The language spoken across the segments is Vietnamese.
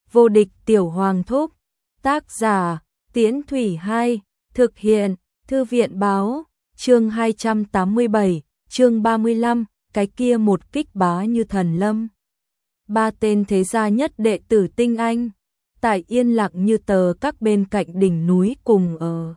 Vô địch tiểu hoàng thúc. Tác giả, Tiễn Thủy 2, thực hiện, Thư viện báo, chương 287, chương 35, cái kia một kích bá như thần lâm. Ba tên thế gia nhất đệ tử tinh anh, tại yên lặng như tờ các bên cạnh đỉnh núi cùng ở.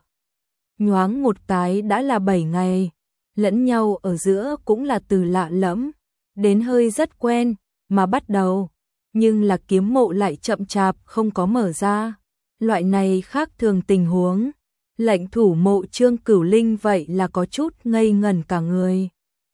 Nhoáng một cái đã là 7 ngày, lẫn nhau ở giữa cũng là từ lạ lẫm, đến hơi rất quen, mà bắt đầu. Nhưng là kiếm mộ lại chậm chạp không có mở ra. Loại này khác thường tình huống. Lệnh thủ mộ Trương Cửu Linh vậy là có chút ngây ngẩn cả người.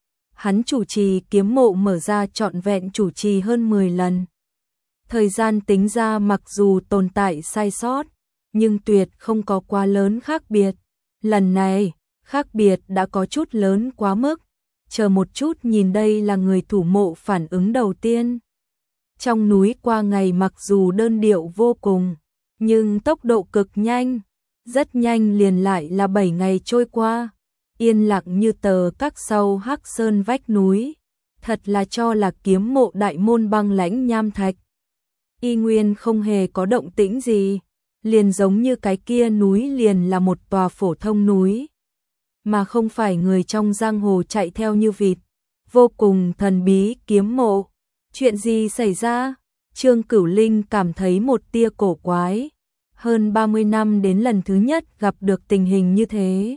Hắn chủ trì kiếm mộ mở ra trọn vẹn chủ trì hơn 10 lần. Thời gian tính ra mặc dù tồn tại sai sót, nhưng tuyệt không có quá lớn khác biệt. Lần này, khác biệt đã có chút lớn quá mức. Chờ một chút nhìn đây là người thủ mộ phản ứng đầu tiên. Trong núi qua ngày mặc dù đơn điệu vô cùng, nhưng tốc độ cực nhanh, rất nhanh liền lại là 7 ngày trôi qua, yên lặng như tờ các sau Hắc Sơn vách núi, thật là cho là kiếm mộ đại môn băng lãnh nham thạch. Y nguyên không hề có động tĩnh gì, liền giống như cái kia núi liền là một tòa phổ thông núi, mà không phải người trong giang hồ chạy theo như vịt, vô cùng thần bí kiếm mộ. Chuyện gì xảy ra? Trương Cửu Linh cảm thấy một tia cổ quái. Hơn 30 năm đến lần thứ nhất gặp được tình hình như thế.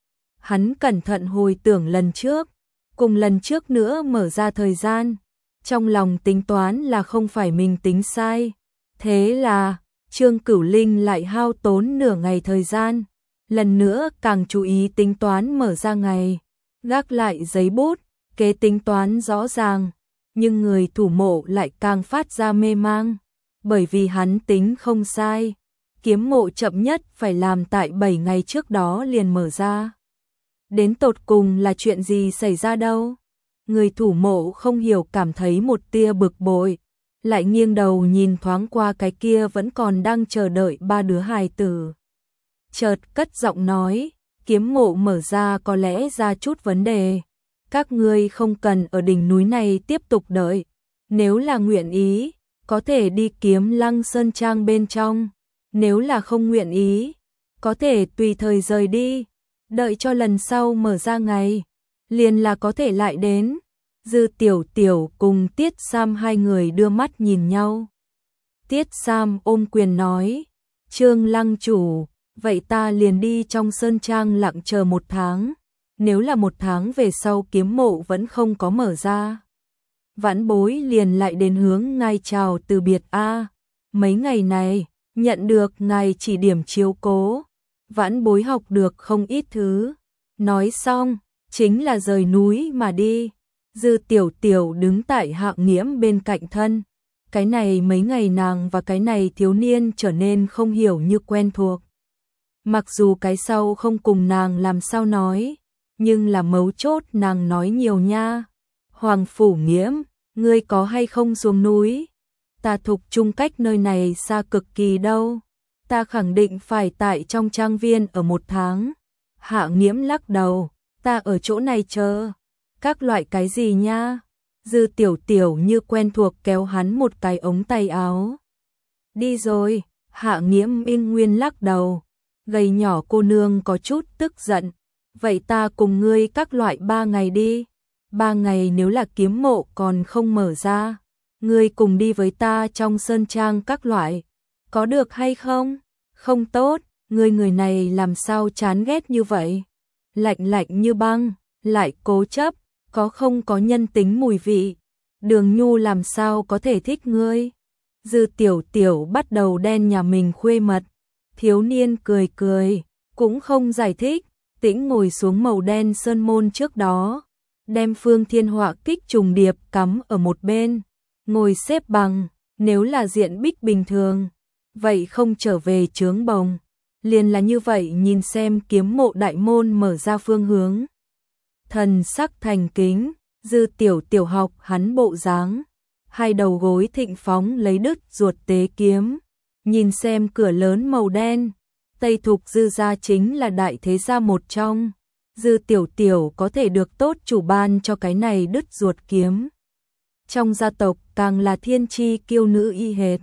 Hắn cẩn thận hồi tưởng lần trước, cùng lần trước nữa mở ra thời gian. Trong lòng tính toán là không phải mình tính sai. Thế là, Trương Cửu Linh lại hao tốn nửa ngày thời gian. Lần nữa càng chú ý tính toán mở ra ngày. Gác lại giấy bút, kế tính toán rõ ràng. Nhưng người thủ mộ lại càng phát ra mê mang, bởi vì hắn tính không sai, kiếm mộ chậm nhất phải làm tại 7 ngày trước đó liền mở ra. Đến tột cùng là chuyện gì xảy ra đâu? Người thủ mộ không hiểu cảm thấy một tia bực bội, lại nghiêng đầu nhìn thoáng qua cái kia vẫn còn đang chờ đợi ba đứa hài tử. Chợt cất giọng nói, kiếm mộ mở ra có lẽ ra chút vấn đề. Các ngươi không cần ở đỉnh núi này tiếp tục đợi. Nếu là nguyện ý, có thể đi Kiếm Lăng Sơn Trang bên trong. Nếu là không nguyện ý, có thể tùy thời rời đi. Đợi cho lần sau mở ra ngày, liền là có thể lại đến. Dư Tiểu Tiểu cùng Tiết Sam hai người đưa mắt nhìn nhau. Tiết Sam ôm quyền nói, Trương Lăng chủ, vậy ta liền đi trong Sơn Trang lặng chờ 1 tháng. Nếu là 1 tháng về sau kiếm mộ vẫn không có mở ra, Vãn Bối liền lại đến hướng ngài chào từ biệt a. Mấy ngày này, nhận được ngài chỉ điểm chiếu cố, Vãn Bối học được không ít thứ. Nói xong, chính là rời núi mà đi. Dư Tiểu Tiểu đứng tại Hạng Nghiễm bên cạnh thân. Cái này mấy ngày nàng và cái này thiếu niên trở nên không hiểu như quen thuộc. Mặc dù cái sau không cùng nàng làm sao nói, nhưng là mấu chốt nàng nói nhiều nha. Hoàng Phủ Nghiễm, ngươi có hay không xuống núi? Ta Thục Trung cách nơi này xa cực kỳ đâu. Ta khẳng định phải tại trong trang viên ở 1 tháng. Hạ Nghiễm lắc đầu, ta ở chỗ này chờ. Các loại cái gì nha? Dư Tiểu Tiểu như quen thuộc kéo hắn một cái ống tay áo. Đi rồi, Hạ Nghiễm yên nguyên lắc đầu. Gầy nhỏ cô nương có chút tức giận. Vậy ta cùng ngươi các loại 3 ngày đi. 3 ngày nếu là kiếm mộ còn không mở ra, ngươi cùng đi với ta trong sơn trang các loại. Có được hay không? Không tốt, ngươi người này làm sao chán ghét như vậy? Lạnh lạnh như băng, lại cố chấp, có không có nhân tính mùi vị. Đường Nhu làm sao có thể thích ngươi? Dư Tiểu Tiểu bắt đầu đen nhà mình khuê mật. Thiếu niên cười cười, cũng không giải thích. Tĩnh ngồi xuống màu đen sơn môn trước đó, đem Phương Thiên Họa kích trùng điệp cắm ở một bên, ngồi xếp bằng. Nếu là diện bích bình thường, vậy không trở về trướng bồng, liền là như vậy nhìn xem kiếm mộ đại môn mở ra phương hướng. Thần sắc thành kính, Dư Tiểu Tiểu học hắn bộ dáng, hai đầu gối thịnh phóng lấy đứt ruột tế kiếm, nhìn xem cửa lớn màu đen. Tây Thục Dư gia chính là đại thế gia một trong. Dư Tiểu Tiểu có thể được tốt chủ ban cho cái này đứt ruột kiếm. Trong gia tộc càng là thiên chi kiêu nữ y hệt.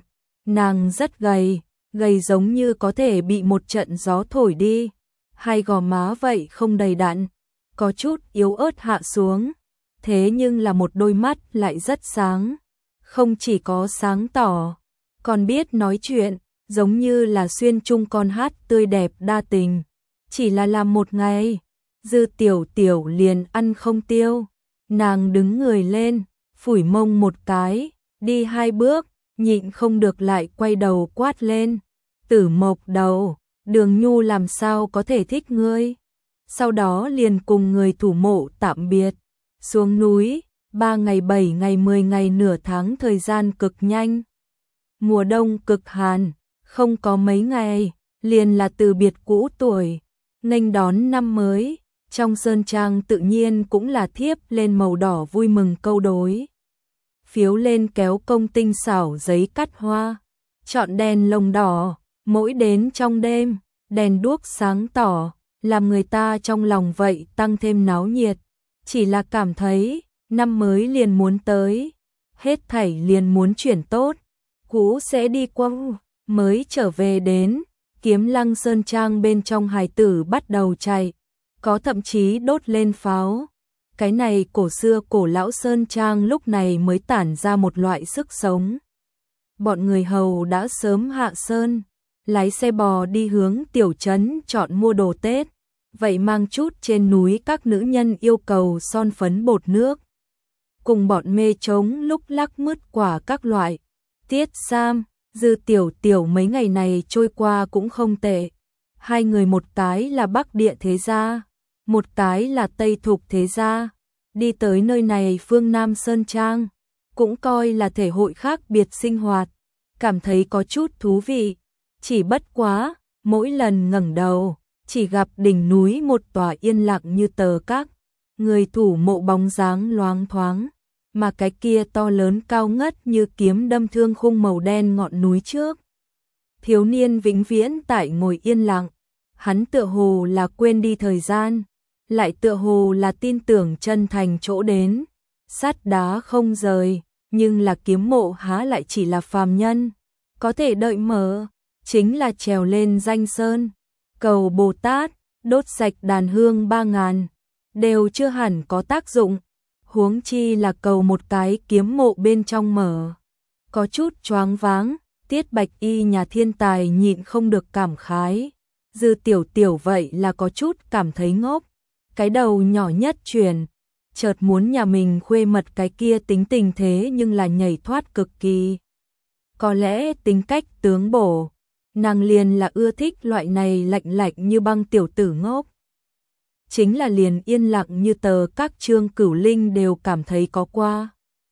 Nàng rất gầy, gầy giống như có thể bị một trận gió thổi đi, hai gò má vậy không đầy đặn, có chút yếu ớt hạ xuống, thế nhưng là một đôi mắt lại rất sáng, không chỉ có sáng tỏ, còn biết nói chuyện, giống như là xuyên chung con hát tươi đẹp đa tình. Chỉ là làm một ngày, Dư Tiểu Tiểu liền ăn không tiêu, nàng đứng người lên, phủi mông một cái, đi hai bước, nhịn không được lại quay đầu quát lên. Tử Mộc Đầu, Đường Nhu làm sao có thể thích ngươi? Sau đó liền cùng người thủ mộ tạm biệt, xuống núi, 3 ngày 7 ngày 10 ngày nửa tháng thời gian cực nhanh. Mùa đông cực hàn, không có mấy ngày, liền là từ biệt cũ tuổi, nghênh đón năm mới, trong sơn trang tự nhiên cũng là thiếp lên màu đỏ vui mừng câu đối. Phiếu lên kéo công tinh xảo giấy cắt hoa, chọn đèn lồng đỏ, mỗi đến trong đêm, đèn đuốc sáng tỏ, làm người ta trong lòng vậy tăng thêm náo nhiệt, chỉ là cảm thấy, năm mới liền muốn tới, hết thảy liền muốn chuyển tốt, cũ sẽ đi qua, mới trở về đến, Kiếm Lăng sơn trang bên trong hài tử bắt đầu chạy, có thậm chí đốt lên pháo. Cái này cổ xưa cổ lão sơn trang lúc này mới tản ra một loại sức sống. Bọn người hầu đã sớm hạ sơn, lái xe bò đi hướng tiểu trấn chọn mua đồ Tết, vậy mang chút trên núi các nữ nhân yêu cầu son phấn bột nước. Cùng bọn mê trống lúc lắc mứt quả các loại. Tiết Sam, Dư Tiểu Tiểu mấy ngày này trôi qua cũng không tệ. Hai người một cái là Bắc Địa thế gia, một cái là Tây Thục thế gia. Đi tới nơi này phương Nam Sơn Trang, cũng coi là thể hội khác biệt sinh hoạt, cảm thấy có chút thú vị. Chỉ bất quá, mỗi lần ngẩng đầu, chỉ gặp đỉnh núi một tòa yên lặng như tờ các, người thủ mộ bóng dáng loáng thoáng, mà cái kia to lớn cao ngất như kiếm đâm thương khung màu đen ngọn núi trước. Thiếu niên vĩnh viễn tại ngồi yên lặng, hắn tựa hồ là quên đi thời gian, lại tựa hồ là tin tưởng chân thành chỗ đến, sắt đá không rời, nhưng là kiếm mộ há lại chỉ là phàm nhân, có thể đợi mở, chính là trèo lên danh sơn, cầu Bồ Tát, đốt sạch đàn hương 3000, đều chưa hẳn có tác dụng, huống chi là cầu một cái kiếm mộ bên trong mở. Có chút choáng váng, Tiết Bạch Y nhà thiên tài nhịn không được cảm khái, Dư Tiểu Tiểu vậy là có chút cảm thấy ngốc. Cái đầu nhỏ nhất chuyển, chợt muốn nhà mình khuê mật cái kia tính tình thế nhưng là nhảy thoát cực kỳ. Có lẽ tính cách tướng bổ, nàng liền là ưa thích loại này lạnh lạnh như băng tiểu tử ngốc. Chính là liền yên lặng như tờ các Trương Cửu Linh đều cảm thấy có qua.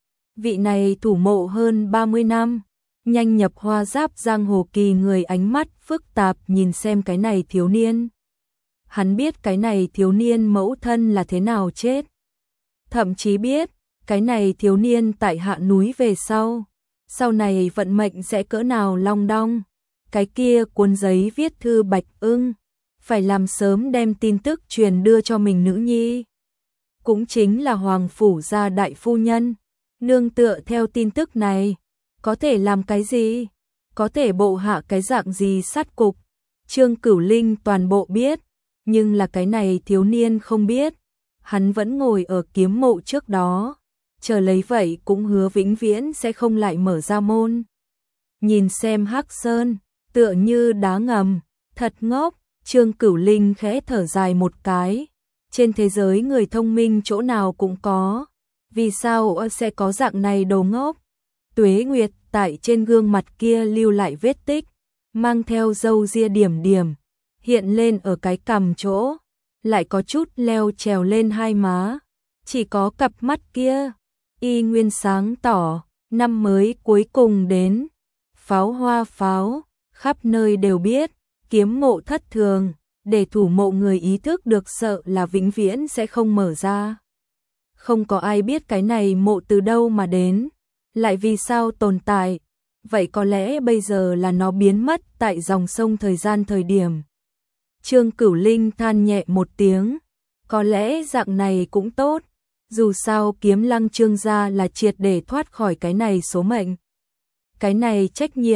Vị này thủ mộ hơn 30 năm, nhanh nhập hoa giáp giang hồ kỳ người ánh mắt phức tạp nhìn xem cái này thiếu niên. Hắn biết cái này thiếu niên mẫu thân là thế nào chết. Thậm chí biết, cái này thiếu niên tại hạ núi về sau này vận mệnh sẽ cỡ nào long đong. Cái kia cuốn giấy viết thư Bạch Ưng, phải làm sớm đem tin tức truyền đưa cho mình nữ nhi. Cũng chính là Hoàng Phủ gia đại phu nhân, nương tựa theo tin tức này, có thể làm cái gì? Có thể bộ hạ cái dạng gì sát cục? Trương Cửu Linh toàn bộ biết. Nhưng là cái này thiếu niên không biết, hắn vẫn ngồi ở kiếm mộ trước đó, chờ lấy vậy cũng hứa vĩnh viễn sẽ không lại mở ra môn. Nhìn xem Hắc Sơn, tựa như đá ngầm, thật ngốc, Trương Cửu Linh khẽ thở dài một cái, trên thế giới người thông minh chỗ nào cũng có, vì sao sẽ có dạng này đồ ngốc? Tuế Nguyệt tại trên gương mặt kia lưu lại vết tích, mang theo râu ria điểm điểm, hiện lên ở cái cằm chỗ, lại có chút leo trèo lên hai má, chỉ có cặp mắt kia, y nguyên sáng tỏ, năm mới cuối cùng đến, pháo hoa pháo, khắp nơi đều biết, kiếm mộ thất thường, để thủ mộ người ý thức được sợ là vĩnh viễn sẽ không mở ra. Không có ai biết cái này mộ từ đâu mà đến, lại vì sao tồn tại, vậy có lẽ bây giờ là nó biến mất tại dòng sông thời gian thời điểm. Trương Cửu Linh than nhẹ một tiếng, có lẽ dạng này cũng tốt, dù sao Kiếm Lăng Trương gia là triệt để thoát khỏi cái này số mệnh. Cái này trách nhiệm,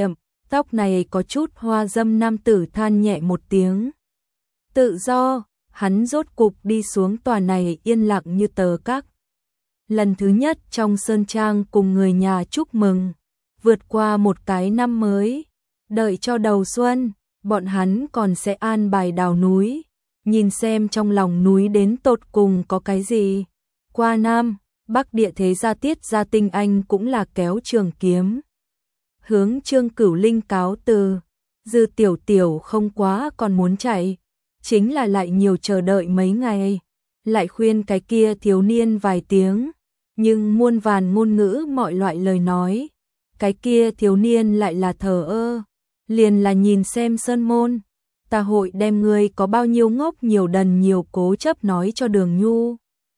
Tóc này có chút hoa dâm nam tử than nhẹ một tiếng. Tự do, hắn rốt cục đi xuống tòa này yên lặng như tờ các. Lần thứ nhất trong sơn trang cùng người nhà chúc mừng, vượt qua một cái năm mới, đợi cho đầu xuân, bọn hắn còn sẽ an bài đào núi, nhìn xem trong lòng núi đến tột cùng có cái gì. Qua Nam, Bắc địa thế gia Tiết gia tinh anh cũng là kéo trường kiếm. Hướng Trương Cửu Linh cáo từ, Dư Tiểu Tiểu không quá còn muốn chạy, chính là lại nhiều chờ đợi mấy ngày, lại khuyên cái kia thiếu niên vài tiếng, nhưng muôn vàn ngôn ngữ mọi loại lời nói, cái kia thiếu niên lại là thờ ơ, liền là nhìn xem sơn môn, ta hội đem ngươi có bao nhiêu ngốc nhiều đần nhiều cố chấp nói cho Đường Nhu.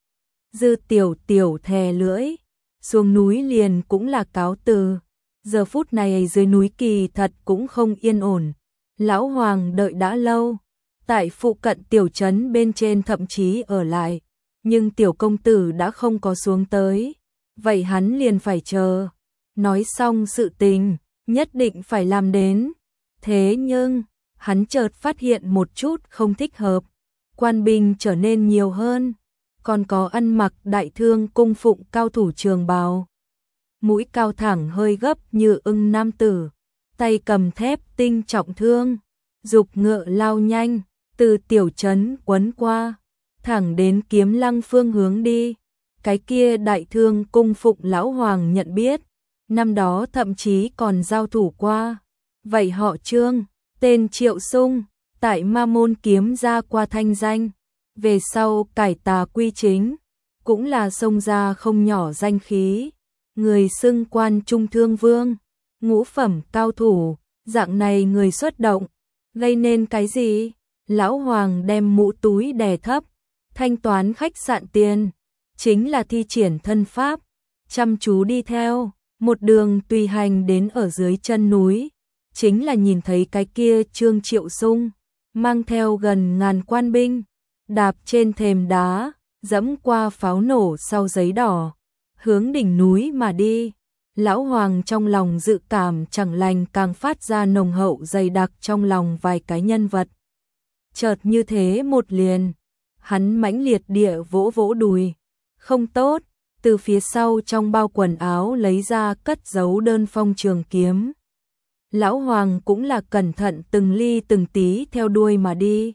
Dư Tiểu Tiểu thè lưỡi, xuống núi liền cũng là cáo từ. Giờ phút này dưới núi kỳ thật cũng không yên ổn. Lão Hoàng đợi đã lâu, tại phụ cận tiểu trấn bên trên thậm chí ở lại, nhưng tiểu công tử đã không có xuống tới, vậy hắn liền phải chờ. Nói xong sự tình, nhất định phải làm đến. Thế nhưng, hắn chợt phát hiện một chút không thích hợp, quan binh trở nên nhiều hơn, còn có ăn mặc đại thương cung phụng cao thủ trường bào. Mũi cao thẳng hơi gấp như ưng nam tử, tay cầm thép tinh trọng thương, dục ngựa lao nhanh, từ tiểu trấn quấn qua, thẳng đến Kiếm Lăng phương hướng đi. Cái kia đại thương cung phụng lão Hoàng nhận biết, năm đó thậm chí còn giao thủ qua. Vậy họ Trương, tên Triệu Sung, tại Ma Môn kiếm ra qua thanh danh, về sau cải tà quy chính, cũng là xông ra không nhỏ danh khí. Người xưng quan trung thương vương, ngũ phẩm cao thủ, dạng này người xuất động, gây nên cái gì? Lão Hoàng đem mũ túi đè thấp, thanh toán khách sạn tiền, chính là thi triển thân pháp, chăm chú đi theo, một đường tùy hành đến ở dưới chân núi, chính là nhìn thấy cái kia Trương Triệu Sung, mang theo gần ngàn quan binh, đạp trên thềm đá, dẫm qua pháo nổ sau giấy đỏ, hướng đỉnh núi mà đi. Lão Hoàng trong lòng dự cảm chẳng lành càng phát ra nồng hậu dày đặc trong lòng vài cái nhân vật. Chợt như thế một liền, hắn mãnh liệt địa vỗ vỗ đùi. Không tốt, từ phía sau trong bao quần áo lấy ra cất giấu đơn phong trường kiếm. Lão Hoàng cũng là cẩn thận từng ly từng tí theo đuôi mà đi.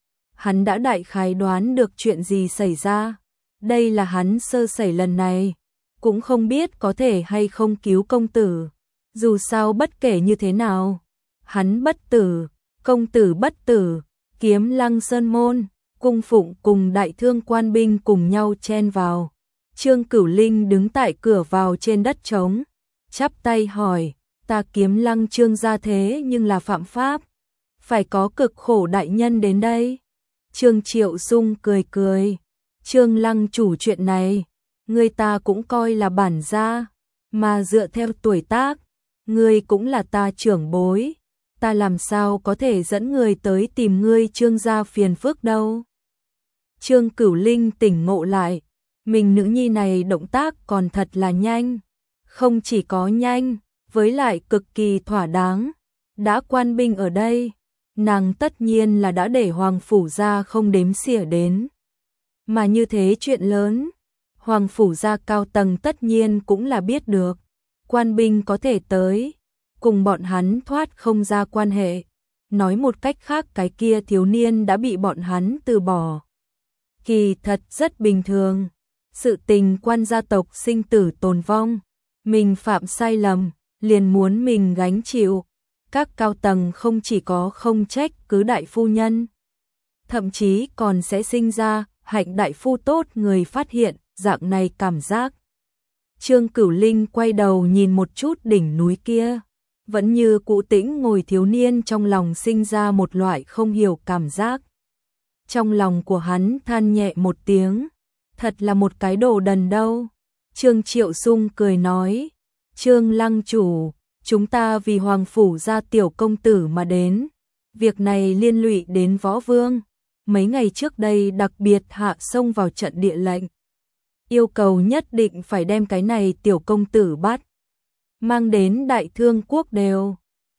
Hắn đã đại khái đoán được chuyện gì xảy ra. Đây là hắn sơ sẩy lần này, cũng không biết có thể hay không cứu công tử. Dù sao bất kể như thế nào, hắn bất tử, công tử bất tử, Kiếm Lăng sơn môn, cung phụng cùng đại thương quan binh cùng nhau chen vào. Trương Cửu Linh đứng tại cửa vào trên đất trống, chắp tay hỏi, ta Kiếm Lăng Trương gia thế nhưng là phạm pháp, phải có cực khổ đại nhân đến đây. Trương Triệu Sung cười cười, Trương Lăng chủ chuyện này, người ta cũng coi là bản gia, mà dựa theo tuổi tác, ngươi cũng là ta trưởng bối, ta làm sao có thể dẫn người tới tìm ngươi Trương gia phiền phức đâu. Trương Cửu Linh tỉnh ngộ lại, mình nữ nhi này động tác còn thật là nhanh, không chỉ có nhanh, với lại cực kỳ thỏa đáng. Đã quan binh ở đây, nàng tất nhiên là đã để Hoàng phủ gia không đếm xỉa đến. Mà như thế chuyện lớn, Hoàng phủ gia cao tầng tất nhiên cũng là biết được, quan binh có thể tới, cùng bọn hắn thoát không ra quan hệ. Nói một cách khác cái kia thiếu niên đã bị bọn hắn từ bỏ. Kỳ thật rất bình thường, sự tình quan gia tộc sinh tử tồn vong, mình phạm sai lầm, liền muốn mình gánh chịu. Các cao tầng không chỉ có không trách cứ đại phu nhân, thậm chí còn sẽ sinh ra hạnh đại phu tốt người phát hiện dạng này cảm giác. Trương Cửu Linh quay đầu nhìn một chút đỉnh núi kia, vẫn như cũ tĩnh ngồi thiếu niên trong lòng sinh ra một loại không hiểu cảm giác. Trong lòng của hắn than nhẹ một tiếng, thật là một cái đồ đần đâu. Trương Triệu Sung cười nói, Trương Lăng chủ, chúng ta vì Hoàng phủ gia tiểu công tử mà đến, việc này liên lụy đến võ vương, mấy ngày trước đây đặc biệt hạ xông vào trận địa lệnh, yêu cầu nhất định phải đem cái này tiểu công tử bắt, mang đến đại thương quốc đều.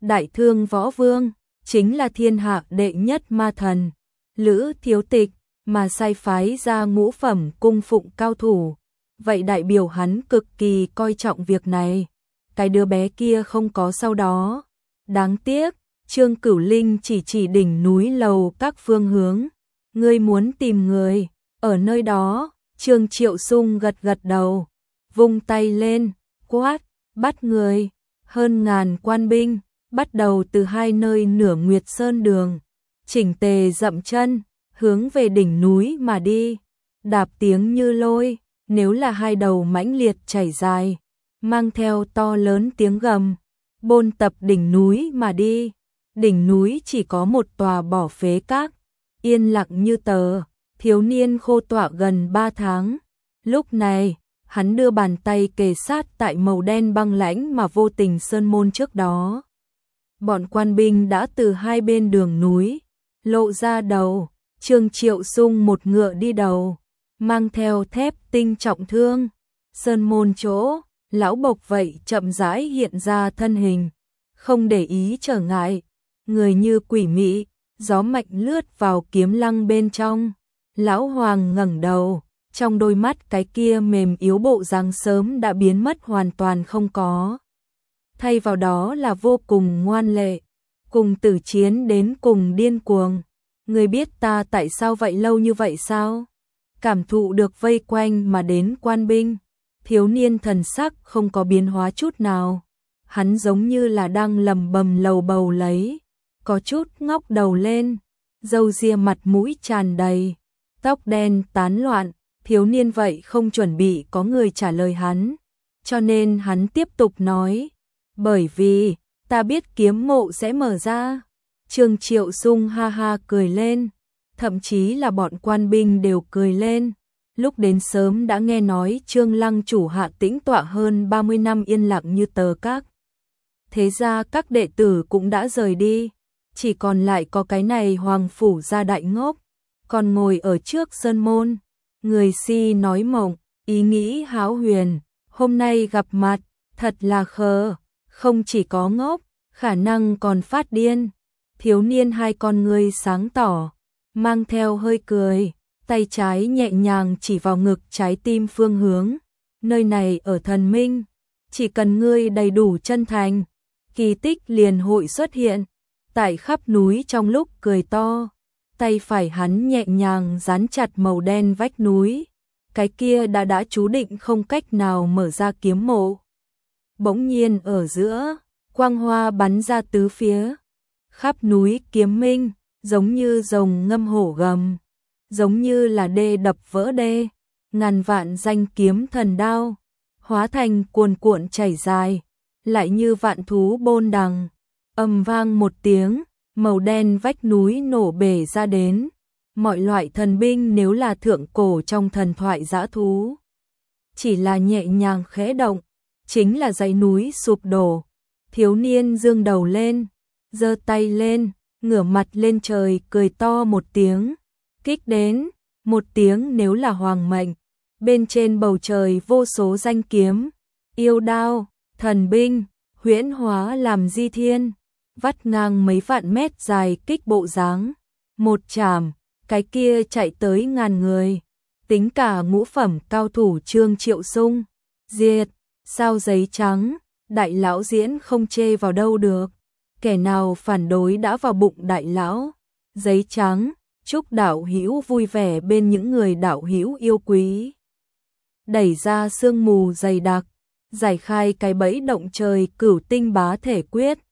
Đại Thương Võ Vương, chính là thiên hạ đệ nhất ma thần, Lữ Thiếu Tịch, mà sai phái ra ngũ phẩm cung phụng cao thủ. Vậy đại biểu hắn cực kỳ coi trọng việc này. Cái đứa bé kia không có sau đó. Đáng tiếc, Trương Cửu Linh chỉ đỉnh núi lầu các phương hướng. Ngươi muốn tìm người, ở nơi đó. Trương Triệu Sung gật đầu, vung tay lên, quát, bắt người. Hơn ngàn quan binh, bắt đầu từ hai nơi nửa Nguyệt Sơn đường, chỉnh tề dậm chân, hướng về đỉnh núi mà đi. Đạp tiếng như lôi, nếu là hai đầu mãnh liệt chảy dài, mang theo to lớn tiếng gầm, bôn tập đỉnh núi mà đi. Đỉnh núi chỉ có một tòa bỏ phế các, yên lặng như tờ. Thiếu niên khô tọa gần 3 tháng. Lúc này, hắn đưa bàn tay kề sát tại màu đen băng lãnh mà vô tình sơn môn trước đó. Bọn quan binh đã từ hai bên đường núi lộ ra đầu. Trương Triệu Sung một ngựa đi đầu, mang theo thép tinh trọng thương. Sơn môn chỗ, lão bộc vậy chậm rãi hiện ra thân hình, không để ý trở ngại, người như quỷ mị, gió mạnh lướt vào kiếm lăng bên trong. Lão Hoàng ngẩng đầu, trong đôi mắt cái kia mềm yếu bộ dáng sớm đã biến mất hoàn toàn không có. Thay vào đó là vô cùng ngoan lệ, cùng tử chiến đến cùng điên cuồng. Người biết ta tại sao vậy lâu như vậy sao? Cảm thụ được vây quanh mà đến quan binh, thiếu niên thần sắc không có biến hóa chút nào. Hắn giống như là đang lầm bầm lầu bầu lấy, có chút ngóc đầu lên, râu ria mặt mũi tràn đầy, tóc đen tán loạn. Thiếu niên vậy không chuẩn bị có người trả lời hắn, cho nên hắn tiếp tục nói, bởi vì ta biết kiếm mộ sẽ mở ra. Trương Triệu Sung ha ha cười lên, thậm chí là bọn quan binh đều cười lên. Lúc đến sớm đã nghe nói Trương Lăng chủ hạ tĩnh tọa hơn 30 năm yên lặng như tờ các. Thế ra các đệ tử cũng đã rời đi, chỉ còn lại có cái này Hoàng phủ gia đại ngốc, còn ngồi ở trước sơn môn. Người si nói mộng, ý nghĩ hão huyền, hôm nay gặp mặt, thật là khờ, không chỉ có ngốc, khả năng còn phát điên. Thiếu niên hai con ngươi sáng tỏ, mang theo hơi cười, tay trái nhẹ nhàng chỉ vào ngực trái tim phương hướng. Nơi này ở thần minh, chỉ cần ngươi đầy đủ chân thành, kỳ tích liền hội xuất hiện. Tại khắp núi trong lúc cười to, tay phải hắn nhẹ nhàng dán chặt màu đen vách núi, cái kia đã chú định không cách nào mở ra kiếm mộ. Bỗng nhiên ở giữa, quang hoa bắn ra tứ phía, khắp núi kiếm minh, giống như rồng ngâm hổ gầm, giống như là đê đập vỡ đê, ngàn vạn danh kiếm thần đao, hóa thành cuồn cuộn chảy dài, lại như vạn thú bôn đằng. Ầm vang một tiếng, màu đen vách núi nổ bể ra đến. Mọi loại thần binh nếu là thượng cổ trong thần thoại dã thú, chỉ là nhẹ nhàng khẽ động, chính là dãy núi sụp đổ. Thiếu niên dương đầu lên, giơ tay lên, ngửa mặt lên trời cười to một tiếng, kích đến, một tiếng nếu là hoàng mệnh. Bên trên bầu trời vô số danh kiếm, yêu đao, thần binh, huyễn hóa làm di thiên, vắt ngang mấy vạn mét dài kích bộ dáng. Một chảm, cái kia chạy tới ngàn người, tính cả ngũ phẩm cao thủ Trương Triệu Sung, diệt. Sao giấy trắng, đại lão diễn không chê vào đâu được, kẻ nào phản đối đã vào bụng đại lão. Giấy trắng, chúc đạo hữu vui vẻ bên những người đạo hữu yêu quý. Đẩy ra sương mù dày đặc, giải khai cái bẫy động trời cửu tinh bá thể quyết.